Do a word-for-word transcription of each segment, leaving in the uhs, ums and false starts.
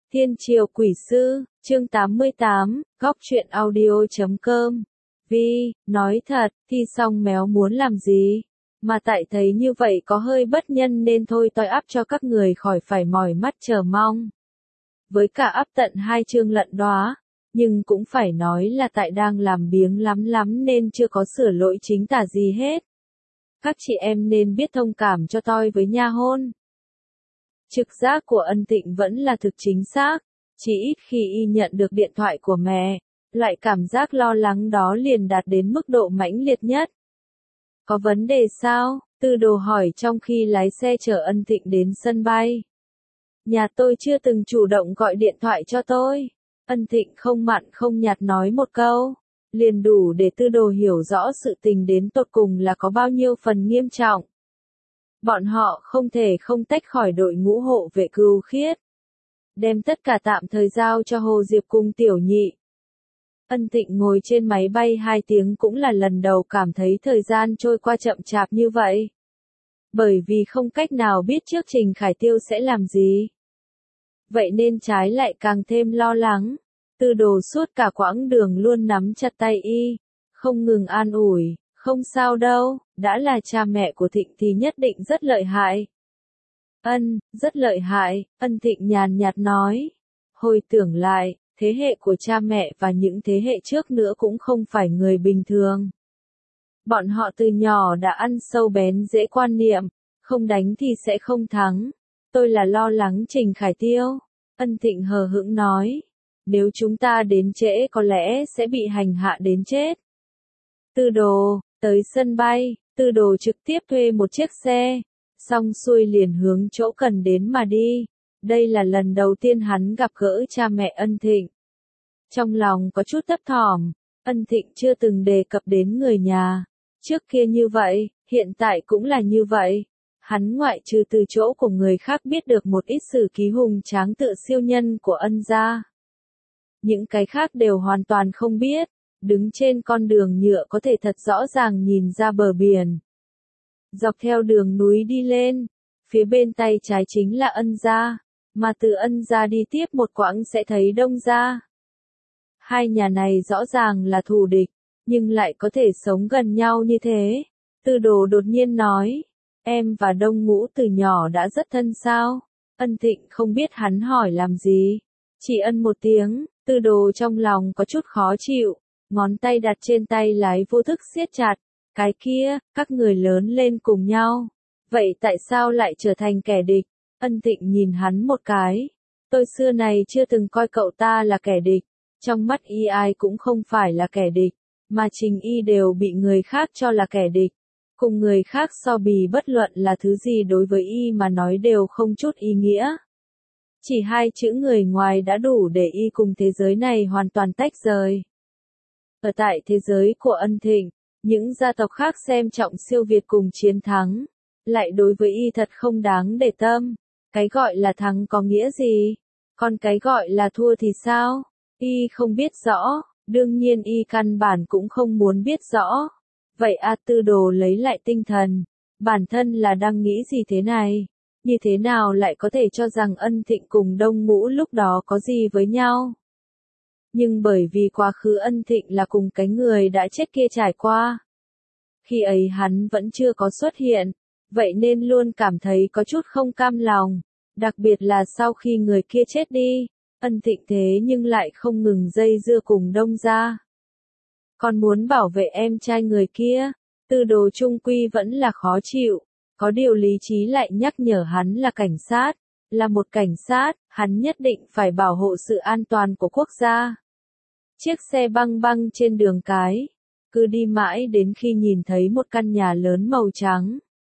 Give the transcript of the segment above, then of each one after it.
Thiên Triều Quỷ Sư, chương tám mươi tám, góc truyện audio chấm com. Vi, nói thật, thi xong méo muốn làm gì? Mà tại thấy như vậy có hơi bất nhân nên thôi tôi áp cho các người khỏi phải mỏi mắt chờ mong. Với cả áp tận hai chương lận đóa, nhưng cũng phải nói là tại đang làm biếng lắm lắm nên chưa có sửa lỗi chính tả gì hết. Các chị em nên biết thông cảm cho tôi với nha hôn. Trực giác của Ân Tịnh vẫn là thực chính xác, chỉ ít khi y nhận được điện thoại của mẹ, loại cảm giác lo lắng đó liền đạt đến mức độ mãnh liệt nhất. Có vấn đề sao? Tư Đồ hỏi trong khi lái xe chở Ân Tịnh đến sân bay. Nhà tôi chưa từng chủ động gọi điện thoại cho tôi. Ân Tịnh không mặn không nhạt nói một câu, liền đủ để Tư Đồ hiểu rõ sự tình đến tột cùng là có bao nhiêu phần nghiêm trọng. Bọn họ không thể không tách khỏi đội ngũ hộ vệ cừu khiết. Đem tất cả tạm thời giao cho Hồ Diệp cùng Tiểu Nhị. Ân Tịnh ngồi trên máy bay hai tiếng cũng là lần đầu cảm thấy thời gian trôi qua chậm chạp như vậy. Bởi vì không cách nào biết trước Trình Khải Tiêu sẽ làm gì. Vậy nên trái lại càng thêm lo lắng. Tư Đồ suốt cả quãng đường luôn nắm chặt tay y, không ngừng an ủi. Không sao đâu, đã là cha mẹ của Thịnh thì nhất định rất lợi hại. Ân, rất lợi hại, Ân Thịnh nhàn nhạt nói. Hồi tưởng lại, thế hệ của cha mẹ và những thế hệ trước nữa cũng không phải người bình thường. Bọn họ từ nhỏ đã ăn sâu bén dễ quan niệm, không đánh thì sẽ không thắng. Tôi là lo lắng Trình Khải Tiêu. Ân Thịnh hờ hững nói. Nếu chúng ta đến trễ có lẽ sẽ bị hành hạ đến chết. Tư Đồ. Tới sân bay, Tư Đồ trực tiếp thuê một chiếc xe, xong xuôi liền hướng chỗ cần đến mà đi. Đây là lần đầu tiên hắn gặp gỡ cha mẹ Ân Thịnh. Trong lòng có chút thấp thỏm, Ân Thịnh chưa từng đề cập đến người nhà. Trước kia như vậy, hiện tại cũng là như vậy. Hắn ngoại trừ từ chỗ của người khác biết được một ít sử ký hùng tráng tựa siêu nhân của Ân gia. Những cái khác đều hoàn toàn không biết. Đứng trên con đường nhựa có thể thật rõ ràng nhìn ra bờ biển. Dọc theo đường núi đi lên, phía bên tay trái chính là Ân gia, mà từ Ân gia đi tiếp một quãng sẽ thấy Đông gia. Hai nhà này rõ ràng là thù địch, nhưng lại có thể sống gần nhau như thế. Tư Đồ đột nhiên nói, em và Đông Ngũ từ nhỏ đã rất thân sao? Ân Thịnh không biết hắn hỏi làm gì, chỉ ân một tiếng. Tư Đồ trong lòng có chút khó chịu. Ngón tay đặt trên tay lái vô thức siết chặt. Cái kia, các người lớn lên cùng nhau. Vậy tại sao lại trở thành kẻ địch? Ân Thịnh nhìn hắn một cái. Tôi xưa này chưa từng coi cậu ta là kẻ địch. Trong mắt y ai cũng không phải là kẻ địch. Mà Trình y đều bị người khác cho là kẻ địch. Cùng người khác so bì bất luận là thứ gì đối với y mà nói đều không chút ý nghĩa. Chỉ hai chữ người ngoài đã đủ để y cùng thế giới này hoàn toàn tách rời. Ở tại thế giới của Ân Thịnh, những gia tộc khác xem trọng siêu việt cùng chiến thắng, lại đối với y thật không đáng để tâm. Cái gọi là thắng có nghĩa gì? Còn cái gọi là thua thì sao? Y không biết rõ, đương nhiên y căn bản cũng không muốn biết rõ. Vậy A Tư Đồ lấy lại tinh thần, bản thân là đang nghĩ gì thế này? Như thế nào lại có thể cho rằng Ân Thịnh cùng Đông Ngũ lúc đó có gì với nhau? Nhưng bởi vì quá khứ Ân Thịnh là cùng cái người đã chết kia trải qua. Khi ấy hắn vẫn chưa có xuất hiện, vậy nên luôn cảm thấy có chút không cam lòng, đặc biệt là sau khi người kia chết đi, Ân Thịnh thế nhưng lại không ngừng dây dưa cùng Đông gia. Còn muốn bảo vệ em trai người kia, Tư Đồ trung quy vẫn là khó chịu, có điều lý trí lại nhắc nhở hắn là cảnh sát. Là một cảnh sát, hắn nhất định phải bảo hộ sự an toàn của quốc gia. Chiếc xe băng băng trên đường cái, cứ đi mãi đến khi nhìn thấy một căn nhà lớn màu trắng.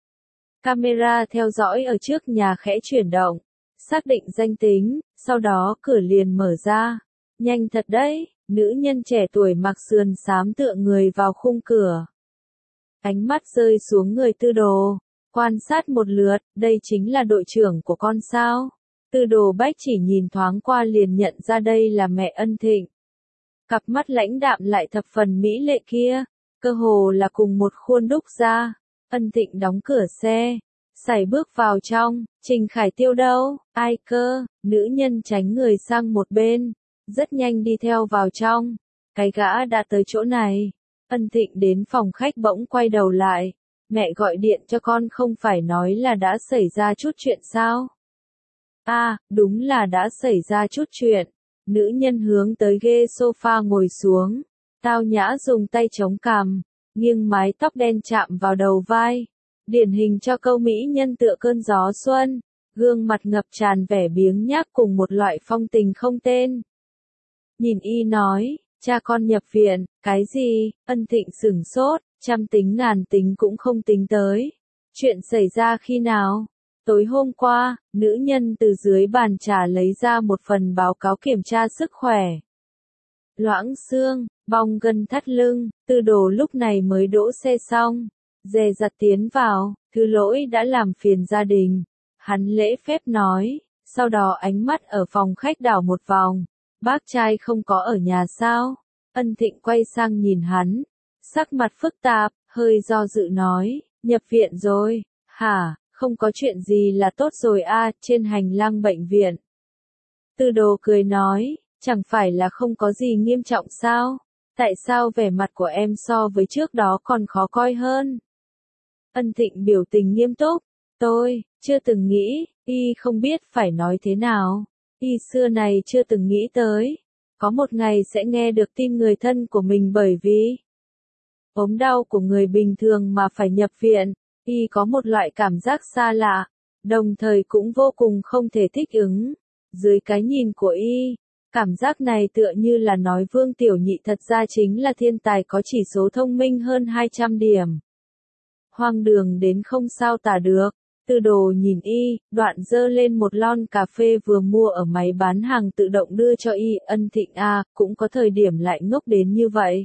Camera theo dõi ở trước nhà khẽ chuyển động, xác định danh tính, sau đó cửa liền mở ra. Nhanh thật đấy, nữ nhân trẻ tuổi mặc sườn xám tựa người vào khung cửa. Ánh mắt rơi xuống người Tư Đồ. Quan sát một lượt, đây chính là đội trưởng của con sao. Tư Đồ Bách chỉ nhìn thoáng qua liền nhận ra đây là mẹ Ân Thịnh. Cặp mắt lãnh đạm lại thập phần mỹ lệ kia, cơ hồ là cùng một khuôn đúc ra. Ân Thịnh đóng cửa xe, Sải bước vào trong, Trình Khải Tiêu đâu, ai cơ, nữ nhân tránh người sang một bên, rất nhanh đi theo vào trong, cái gã đã tới chỗ này. Ân Thịnh đến phòng khách bỗng quay đầu lại, mẹ gọi điện cho con không phải nói là đã xảy ra chút chuyện sao? À, đúng là đã xảy ra chút chuyện. Nữ nhân hướng tới ghế sofa ngồi xuống, tao nhã dùng tay chống cằm, nghiêng mái tóc đen chạm vào đầu vai. Điển hình cho câu mỹ nhân tựa cơn gió xuân, gương mặt ngập tràn vẻ biếng nhác cùng một loại phong tình không tên. Nhìn y nói, cha con nhập viện, cái gì? Ân Thịnh sửng sốt, trăm tính ngàn tính cũng không tính tới. Chuyện xảy ra khi nào? Tối hôm qua, nữ nhân từ dưới bàn trà lấy ra một phần báo cáo kiểm tra sức khỏe. Loãng xương, bong gân thắt lưng, Tư Đồ lúc này mới đỗ xe xong, dè dặt tiến vào, thứ lỗi đã làm phiền gia đình. Hắn lễ phép nói, sau đó ánh mắt ở phòng khách đảo một vòng, bác trai không có ở nhà sao? Ân Thịnh quay sang nhìn hắn, sắc mặt phức tạp, hơi do dự nói, nhập viện rồi, hả, không có chuyện gì là tốt rồi a. Trên hành lang bệnh viện. Tư Đồ cười nói, chẳng phải là không có gì nghiêm trọng sao? Tại sao vẻ mặt của em so với trước đó còn khó coi hơn? Ân Thịnh biểu tình nghiêm túc, tôi, chưa từng nghĩ, y không biết phải nói thế nào. Y xưa này chưa từng nghĩ tới, có một ngày sẽ nghe được tin người thân của mình bởi vì ốm đau của người bình thường mà phải nhập viện. Y có một loại cảm giác xa lạ, đồng thời cũng vô cùng không thể thích ứng. Dưới cái nhìn của y, cảm giác này tựa như là nói Vương Tiểu Nhị thật ra chính là thiên tài có chỉ số thông minh hơn hai trăm điểm. Hoang đường đến không sao tả được. Tư Đồ nhìn y, đoạn dơ lên một lon cà phê vừa mua ở máy bán hàng tự động đưa cho y. Ân Thịnh a, cũng có thời điểm lại ngốc đến như vậy.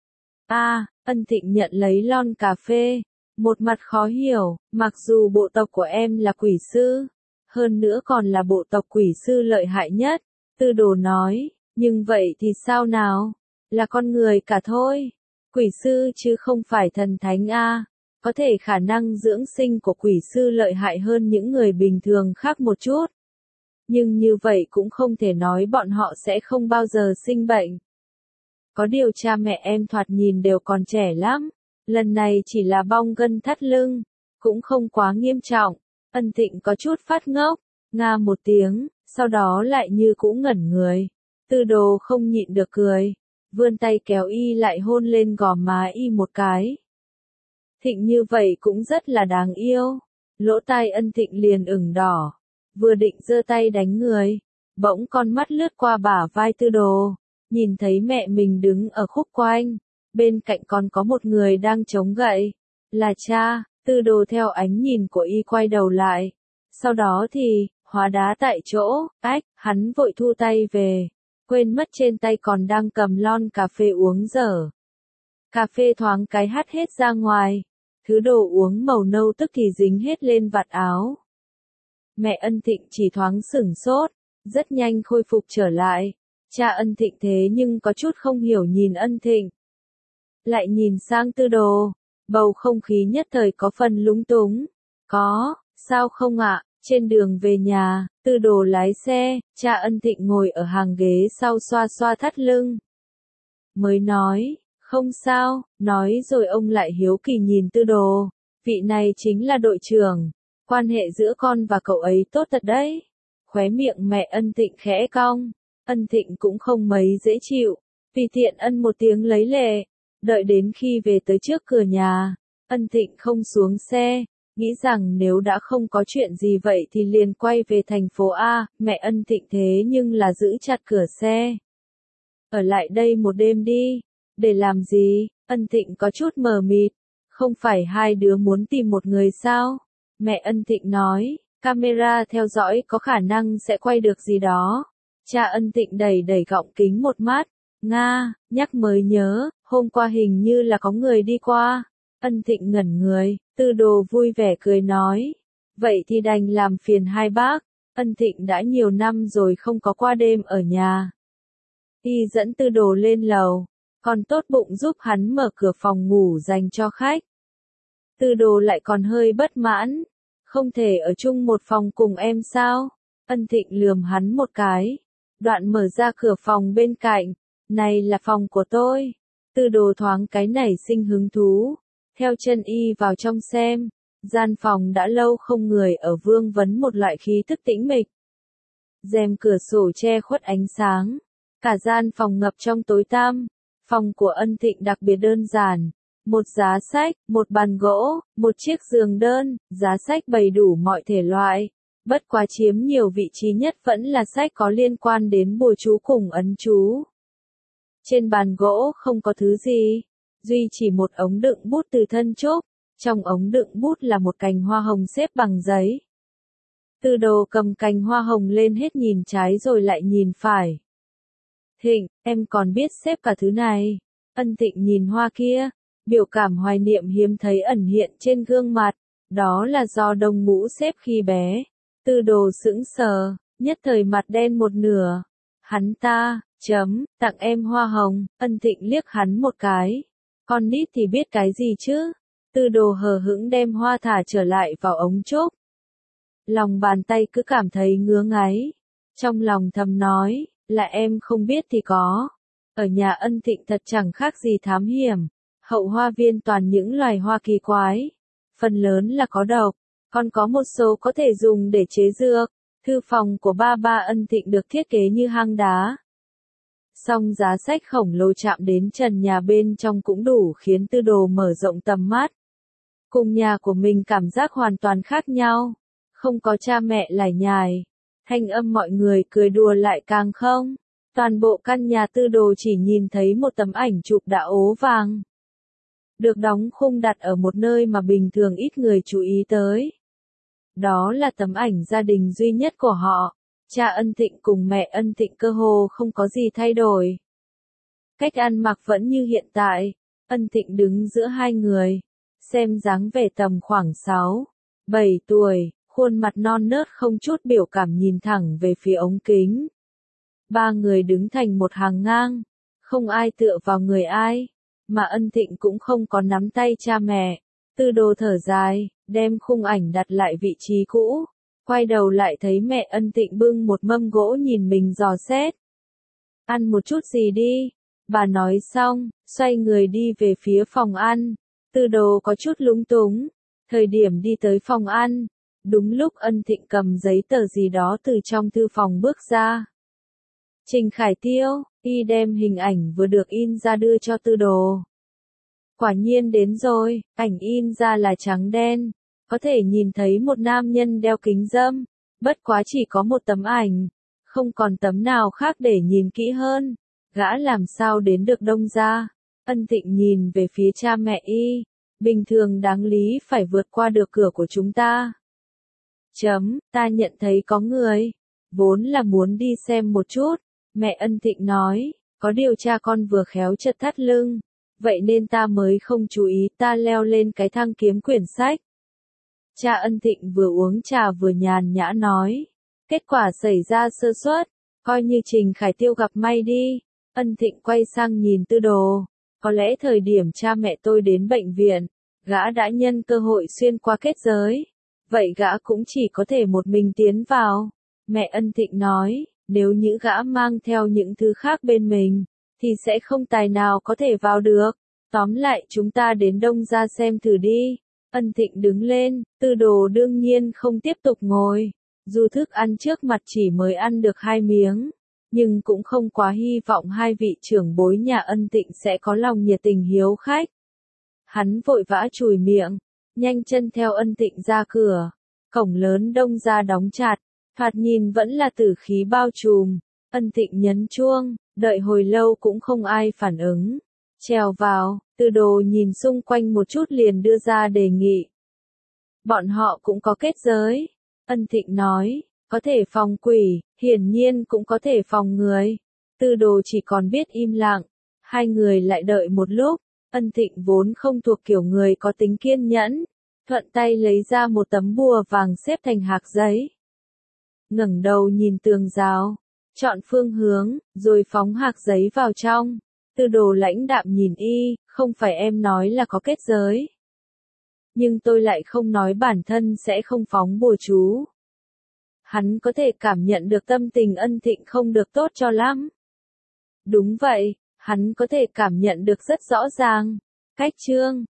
A, Ân Thịnh nhận lấy lon cà phê, một mặt khó hiểu, mặc dù bộ tộc của em là quỷ sư, hơn nữa còn là bộ tộc quỷ sư lợi hại nhất. Tư Đồ nói, nhưng vậy thì sao nào? Là con người cả thôi. Quỷ sư chứ không phải thần thánh a. Có thể khả năng dưỡng sinh của quỷ sư lợi hại hơn những người bình thường khác một chút. Nhưng như vậy cũng không thể nói bọn họ sẽ không bao giờ sinh bệnh. Có điều cha mẹ em thoạt nhìn đều còn trẻ lắm. Lần này chỉ là bong gân thắt lưng, cũng không quá nghiêm trọng. Ân Thịnh có chút phát ngốc, nga một tiếng, sau đó lại như cũ ngẩn người. Tư Đồ không nhịn được cười, vươn tay kéo y lại hôn lên gò má y một cái. Thịnh như vậy cũng rất là đáng yêu. Lỗ tai Ân Thịnh liền ửng đỏ, vừa định giơ tay đánh người, bỗng con mắt lướt qua bả vai Tư Đồ, nhìn thấy mẹ mình đứng ở khúc quanh, bên cạnh còn có một người đang chống gậy, là cha. Tư Đồ theo ánh nhìn của y quay đầu lại, sau đó thì, hóa đá tại chỗ, ách, hắn vội thu tay về, quên mất trên tay còn đang cầm lon cà phê uống dở. Cà phê thoáng cái hắt hết ra ngoài, thứ đồ uống màu nâu tức thì dính hết lên vạt áo. Mẹ Ân Thịnh chỉ thoáng sửng sốt, rất nhanh khôi phục trở lại. Cha Ân Thịnh thế nhưng có chút không hiểu nhìn Ân Thịnh. Lại nhìn sang Tư Đồ, bầu không khí nhất thời có phần lúng túng. Có, sao không ạ? Trên đường về nhà, Tư Đồ lái xe, cha Ân Thịnh ngồi ở hàng ghế sau xoa xoa thắt lưng. Mới nói, không sao, nói rồi ông lại hiếu kỳ nhìn Tư Đồ, vị này chính là đội trưởng, quan hệ giữa con và cậu ấy tốt thật đấy. Khóe miệng mẹ Ân Thịnh khẽ cong, Ân Thịnh cũng không mấy dễ chịu, vì tiện ân một tiếng lấy lệ, đợi đến khi về tới trước cửa nhà, Ân Thịnh không xuống xe, nghĩ rằng nếu đã không có chuyện gì vậy thì liền quay về thành phố A. Mẹ Ân Thịnh thế nhưng là giữ chặt cửa xe. Ở lại đây một đêm đi. Để làm gì? Ân Thịnh có chút mờ mịt. Không phải hai đứa muốn tìm một người sao? Mẹ Ân Thịnh nói, camera theo dõi có khả năng sẽ quay được gì đó. Cha Ân Thịnh đẩy đẩy gọng kính một mắt. Nga, nhắc mới nhớ, hôm qua hình như là có người đi qua. Ân Thịnh ngẩn người, Tư Đồ vui vẻ cười nói. Vậy thì đành làm phiền hai bác. Ân Thịnh đã nhiều năm rồi không có qua đêm ở nhà. Y dẫn Tư Đồ lên lầu, còn tốt bụng giúp hắn mở cửa phòng ngủ dành cho khách. Tư Đồ lại còn hơi bất mãn. Không thể ở chung một phòng cùng em sao? Ân Thịnh lườm hắn một cái. Đoạn mở ra cửa phòng bên cạnh. Này là phòng của tôi. Tư Đồ thoáng cái nảy sinh hứng thú. Theo chân y vào trong xem. Gian phòng đã lâu không người ở, vương vấn một loại khí thức tĩnh mịch. Rèm cửa sổ che khuất ánh sáng. Cả gian phòng ngập trong tối tăm. Phòng của Ân Thịnh đặc biệt đơn giản. Một giá sách, một bàn gỗ, một chiếc giường đơn, giá sách bày đủ mọi thể loại. Bất quá chiếm nhiều vị trí nhất vẫn là sách có liên quan đến bùa chú cùng ấn chú. Trên bàn gỗ không có thứ gì, duy chỉ một ống đựng bút từ thân trúc, trong ống đựng bút là một cành hoa hồng xếp bằng giấy. Tư Đồ cầm cành hoa hồng lên hết nhìn trái rồi lại nhìn phải. Thịnh, em còn biết xếp cả thứ này. Ân Thịnh nhìn hoa kia, biểu cảm hoài niệm hiếm thấy ẩn hiện trên gương mặt, đó là do đồng mũ xếp khi bé. Tư Đồ sững sờ, nhất thời mặt đen một nửa. Hắn ta, chấm, tặng em hoa hồng. Ân Thịnh liếc hắn một cái. Con nít thì biết cái gì chứ? Tư Đồ hờ hững đem hoa thả trở lại vào ống trúc. Lòng bàn tay cứ cảm thấy ngứa ngáy. Trong lòng thầm nói, là em không biết thì có. Ở nhà Ân Thịnh thật chẳng khác gì thám hiểm. Hậu hoa viên toàn những loài hoa kỳ quái. Phần lớn là có độc. Còn có một số có thể dùng để chế dược. Thư phòng của ba ba Ân Thịnh được thiết kế như hang đá. Song giá sách khổng lồ chạm đến trần nhà bên trong cũng đủ khiến Tư Đồ mở rộng tầm mắt. Cùng nhà của mình cảm giác hoàn toàn khác nhau. Không có cha mẹ lải nhải. Thanh âm mọi người cười đùa lại càng không. Toàn bộ căn nhà Tư Đồ chỉ nhìn thấy một tấm ảnh chụp đã ố vàng. Được đóng khung đặt ở một nơi mà bình thường ít người chú ý tới. Đó là tấm ảnh gia đình duy nhất của họ. Cha Ân Thịnh cùng mẹ Ân Thịnh cơ hồ không có gì thay đổi. Cách ăn mặc vẫn như hiện tại. Ân Thịnh đứng giữa hai người. Xem dáng vẻ tầm khoảng sáu, bảy tuổi, khuôn mặt non nớt không chút biểu cảm nhìn thẳng về phía ống kính. Ba người đứng thành một hàng ngang. Không ai tựa vào người ai. Mà Ân Thịnh cũng không có nắm tay cha mẹ. Tư Đồ thở dài, đem khung ảnh đặt lại vị trí cũ. Quay đầu lại thấy mẹ Ân Thịnh bưng một mâm gỗ nhìn mình dò xét. Ăn một chút gì đi. Bà nói xong, xoay người đi về phía phòng ăn. Tư Đồ có chút lúng túng. Thời điểm đi tới phòng ăn. Đúng lúc Ân Thịnh cầm giấy tờ gì đó từ trong thư phòng bước ra. Trình Khải Tiêu, y đem hình ảnh vừa được in ra đưa cho Tư Đồ. Quả nhiên đến rồi, ảnh in ra là trắng đen. Có thể nhìn thấy một nam nhân đeo kính râm. Bất quá chỉ có một tấm ảnh. Không còn tấm nào khác để nhìn kỹ hơn. Gã làm sao đến được Đông gia? Ân Thịnh nhìn về phía cha mẹ y. Bình thường đáng lý phải vượt qua được cửa của chúng ta. Chấm, ta nhận thấy có người. Vốn là muốn đi xem một chút. Mẹ Ân Thịnh nói, có điều cha con vừa khéo chật thắt lưng. Vậy nên ta mới không chú ý, ta leo lên cái thang kiếm quyển sách. Cha Ân Thịnh vừa uống trà vừa nhàn nhã nói. Kết quả xảy ra sơ suất, coi như Trình Khải Tiêu gặp may đi. Ân Thịnh quay sang nhìn Tư Đồ. Có lẽ thời điểm cha mẹ tôi đến bệnh viện, gã đã nhân cơ hội xuyên qua kết giới. Vậy gã cũng chỉ có thể một mình tiến vào. Mẹ Ân Thịnh nói, nếu như gã mang theo những thứ khác bên mình, thì sẽ không tài nào có thể vào được. Tóm lại chúng ta đến Đông gia xem thử đi. Ân Thịnh đứng lên, Tư Đồ đương nhiên không tiếp tục ngồi. Dù thức ăn trước mặt chỉ mới ăn được hai miếng, nhưng cũng không quá hy vọng hai vị trưởng bối nhà Ân Thịnh sẽ có lòng nhiệt tình hiếu khách. Hắn vội vã chùi miệng, nhanh chân theo Ân Thịnh ra cửa. Cổng lớn Đông gia đóng chặt, thoạt nhìn vẫn là tử khí bao trùm. Ân Thịnh nhấn chuông, đợi hồi lâu cũng không ai phản ứng. Trèo vào, Tư Đồ nhìn xung quanh một chút liền đưa ra đề nghị. Bọn họ cũng có kết giới. Ân Thịnh nói, có thể phòng quỷ, hiển nhiên cũng có thể phòng người. Tư Đồ chỉ còn biết im lặng. Hai người lại đợi một lúc. Ân Thịnh vốn không thuộc kiểu người có tính kiên nhẫn. Thuận tay lấy ra một tấm bùa vàng xếp thành hạc giấy. Ngẩng đầu nhìn tường rào, chọn phương hướng, rồi phóng hạc giấy vào trong. Tư Đồ lãnh đạm nhìn y, không phải em nói là có kết giới. nhưng tôi lại không nói bản thân sẽ không phóng bùa chú. Hắn có thể cảm nhận được tâm tình Ân Thịnh không được tốt cho lắm. Đúng vậy, hắn có thể cảm nhận được rất rõ ràng. Cách Trương